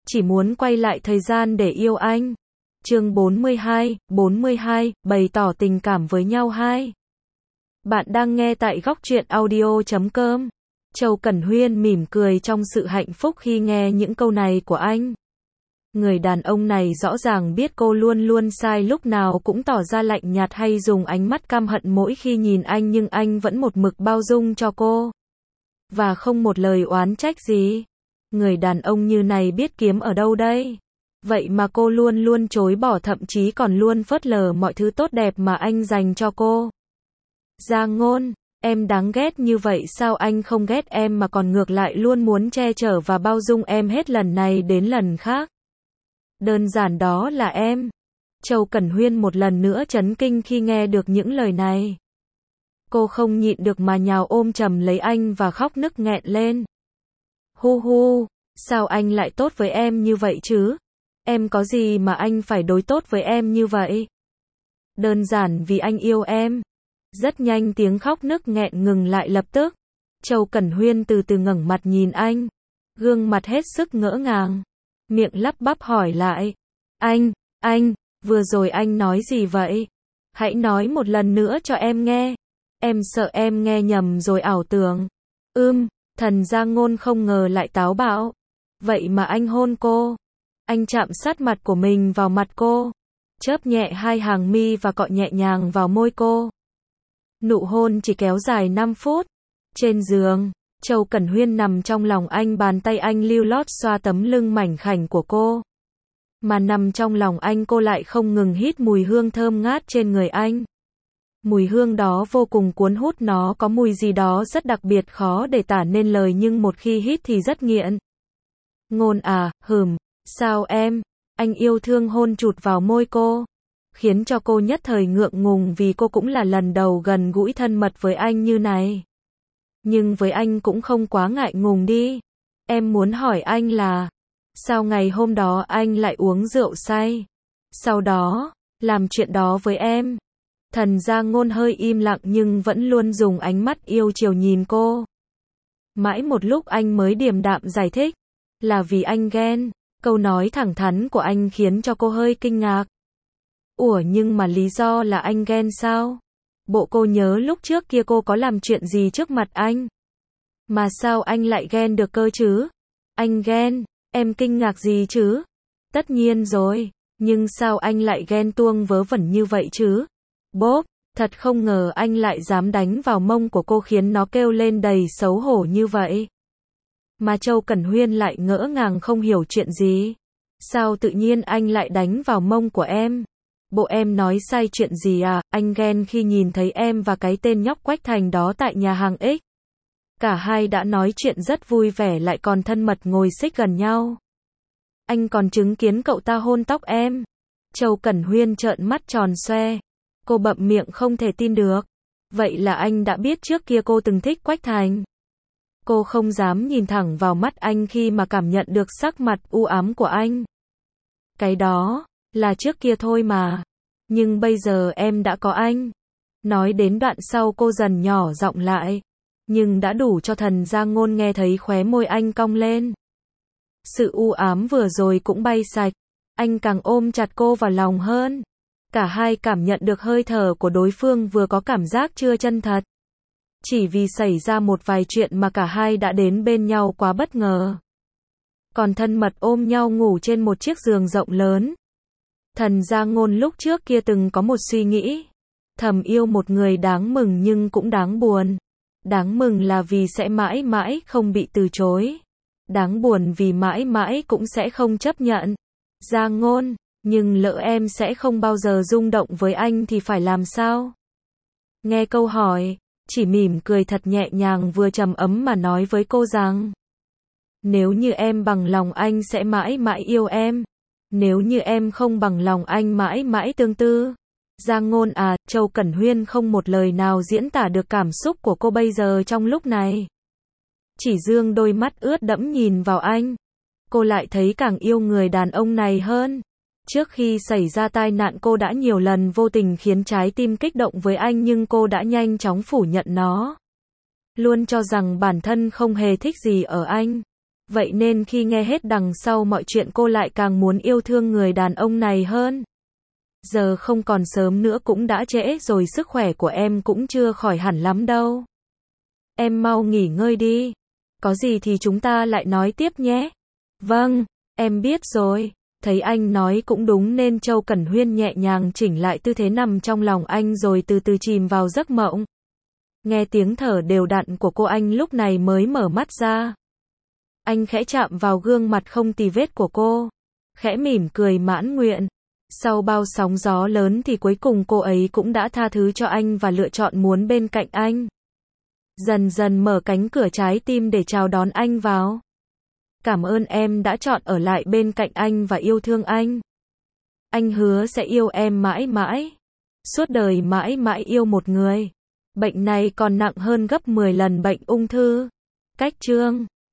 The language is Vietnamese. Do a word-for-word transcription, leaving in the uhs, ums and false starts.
chỉ muốn quay lại thời gian để yêu anh. Chương bốn mươi hai, bốn mươi hai, bày tỏ tình cảm với nhau hai. Bạn đang nghe tại góc truyện audio chấm com. Châu Cẩn Huyên mỉm cười trong sự hạnh phúc khi nghe những câu này của anh. Người đàn ông này rõ ràng biết cô luôn luôn sai, lúc nào cũng tỏ ra lạnh nhạt hay dùng ánh mắt căm hận mỗi khi nhìn anh, nhưng anh vẫn một mực bao dung cho cô. Và không một lời oán trách gì. Người đàn ông như này biết kiếm ở đâu đây? Vậy mà cô luôn luôn chối bỏ, thậm chí còn luôn phớt lờ mọi thứ tốt đẹp mà anh dành cho cô. Giang Ngôn, em đáng ghét như vậy sao? Anh không ghét em mà còn ngược lại luôn muốn che chở và bao dung em hết lần này đến lần khác. Đơn giản đó là em. Châu Cẩn Huyên một lần nữa chấn kinh khi nghe được những lời này. Cô không nhịn được mà nhào ôm chầm lấy anh và khóc nức nghẹn lên. Hu hu, sao anh lại tốt với em như vậy chứ? Em có gì mà anh phải đối tốt với em như vậy? Đơn giản vì anh yêu em. Rất nhanh tiếng khóc nức nghẹn ngừng lại lập tức. Châu Cẩn Huyên từ từ ngẩng mặt nhìn anh. Gương mặt hết sức ngỡ ngàng. Miệng lắp bắp hỏi lại. Anh, anh, vừa rồi anh nói gì vậy? Hãy nói một lần nữa cho em nghe. Em sợ em nghe nhầm rồi ảo tưởng. Ưm, thần Giang Ngôn không ngờ lại táo bạo. Vậy mà anh hôn cô. Anh chạm sát mặt của mình vào mặt cô. Chớp nhẹ hai hàng mi và cọ nhẹ nhàng vào môi cô. Nụ hôn chỉ kéo dài năm phút. Trên giường, Châu Cẩn Huyên nằm trong lòng anh, bàn tay anh lưu lót xoa tấm lưng mảnh khảnh của cô. Mà nằm trong lòng anh, cô lại không ngừng hít mùi hương thơm ngát trên người anh. Mùi hương đó vô cùng cuốn hút, nó có mùi gì đó rất đặc biệt, khó để tả nên lời, nhưng một khi hít thì rất nghiện. Ngôn à, hừm, sao em? Anh yêu thương hôn chụt vào môi cô, khiến cho cô nhất thời ngượng ngùng vì cô cũng là lần đầu gần gũi thân mật với anh như này. Nhưng với anh cũng không quá ngại ngùng đi. Em muốn hỏi anh là, sao ngày hôm đó anh lại uống rượu say? Sau đó, làm chuyện đó với em? Thần Giang Ngôn hơi im lặng nhưng vẫn luôn dùng ánh mắt yêu chiều nhìn cô. Mãi một lúc anh mới điềm đạm giải thích. Là vì anh ghen. Câu nói thẳng thắn của anh khiến cho cô hơi kinh ngạc. Ủa, nhưng mà lý do là anh ghen sao? Bộ cô nhớ lúc trước kia cô có làm chuyện gì trước mặt anh? Mà sao anh lại ghen được cơ chứ? Anh ghen, em kinh ngạc gì chứ? Tất nhiên rồi, nhưng sao anh lại ghen tuông vớ vẩn như vậy chứ? Bốp, thật không ngờ anh lại dám đánh vào mông của cô khiến nó kêu lên đầy xấu hổ như vậy. Mà Châu Cẩn Huyên lại ngỡ ngàng không hiểu chuyện gì. Sao tự nhiên anh lại đánh vào mông của em? Bộ em nói sai chuyện gì à? Anh ghen khi nhìn thấy em và cái tên nhóc Quách Thành đó tại nhà hàng X. Cả hai đã nói chuyện rất vui vẻ, lại còn thân mật ngồi xích gần nhau. Anh còn chứng kiến cậu ta hôn tóc em. Châu Cẩn Huyên trợn mắt tròn xoe. Cô bậm miệng không thể tin được. Vậy là anh đã biết trước kia cô từng thích Quách Thành. Cô không dám nhìn thẳng vào mắt anh khi mà cảm nhận được sắc mặt u ám của anh. Cái đó là trước kia thôi mà. Nhưng bây giờ em đã có anh. Nói đến đoạn sau cô dần nhỏ giọng lại. Nhưng đã đủ cho thần Giang Ngôn nghe thấy khóe môi anh cong lên. Sự u ám vừa rồi cũng bay sạch. Anh càng ôm chặt cô vào lòng hơn. Cả hai cảm nhận được hơi thở của đối phương, vừa có cảm giác chưa chân thật. Chỉ vì xảy ra một vài chuyện mà cả hai đã đến bên nhau quá bất ngờ. Còn thân mật ôm nhau ngủ trên một chiếc giường rộng lớn. Thần Giang Ngôn lúc trước kia từng có một suy nghĩ. Thầm yêu một người đáng mừng nhưng cũng đáng buồn. Đáng mừng là vì sẽ mãi mãi không bị từ chối. Đáng buồn vì mãi mãi cũng sẽ không chấp nhận. Giang Ngôn, nhưng lỡ em sẽ không bao giờ rung động với anh thì phải làm sao? Nghe câu hỏi, chỉ mỉm cười thật nhẹ nhàng vừa trầm ấm mà nói với cô rằng, nếu như em bằng lòng anh sẽ mãi mãi yêu em. Nếu như em không bằng lòng anh mãi mãi tương tư. Giang Ngôn à, Châu Cẩn Huyên không một lời nào diễn tả được cảm xúc của cô bây giờ trong lúc này. Chỉ dương đôi mắt ướt đẫm nhìn vào anh. Cô lại thấy càng yêu người đàn ông này hơn. Trước khi xảy ra tai nạn cô đã nhiều lần vô tình khiến trái tim kích động với anh, nhưng cô đã nhanh chóng phủ nhận nó. Luôn cho rằng bản thân không hề thích gì ở anh. Vậy nên khi nghe hết đằng sau mọi chuyện cô lại càng muốn yêu thương người đàn ông này hơn. Giờ không còn sớm nữa cũng đã trễ rồi, sức khỏe của em cũng chưa khỏi hẳn lắm đâu. Em mau nghỉ ngơi đi. Có gì thì chúng ta lại nói tiếp nhé. Vâng, em biết rồi. Thấy anh nói cũng đúng nên Châu Cẩn Huyên nhẹ nhàng chỉnh lại tư thế nằm trong lòng anh rồi từ từ chìm vào giấc mộng. Nghe tiếng thở đều đặn của cô, anh lúc này mới mở mắt ra. Anh khẽ chạm vào gương mặt không tì vết của cô, khẽ mỉm cười mãn nguyện. Sau bao sóng gió lớn thì cuối cùng cô ấy cũng đã tha thứ cho anh và lựa chọn muốn bên cạnh anh. Dần dần mở cánh cửa trái tim để chào đón anh vào. Cảm ơn em đã chọn ở lại bên cạnh anh và yêu thương anh. Anh hứa sẽ yêu em mãi mãi. Suốt đời mãi mãi yêu một người. Bệnh này còn nặng hơn gấp mười lần bệnh ung thư. Cách chương